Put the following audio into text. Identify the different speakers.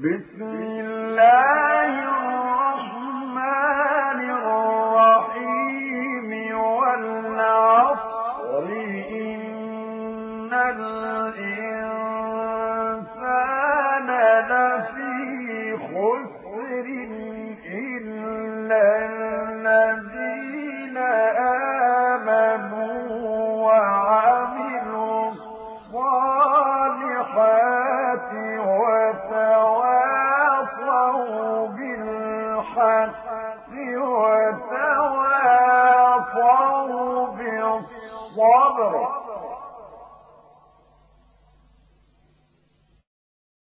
Speaker 1: بسم الله الرحمن الرحيم والعصر إن الإنسان لفي خسر إلا الذين آمنوا وعملوا الصالحات وتواصوا بالحق وتواصوا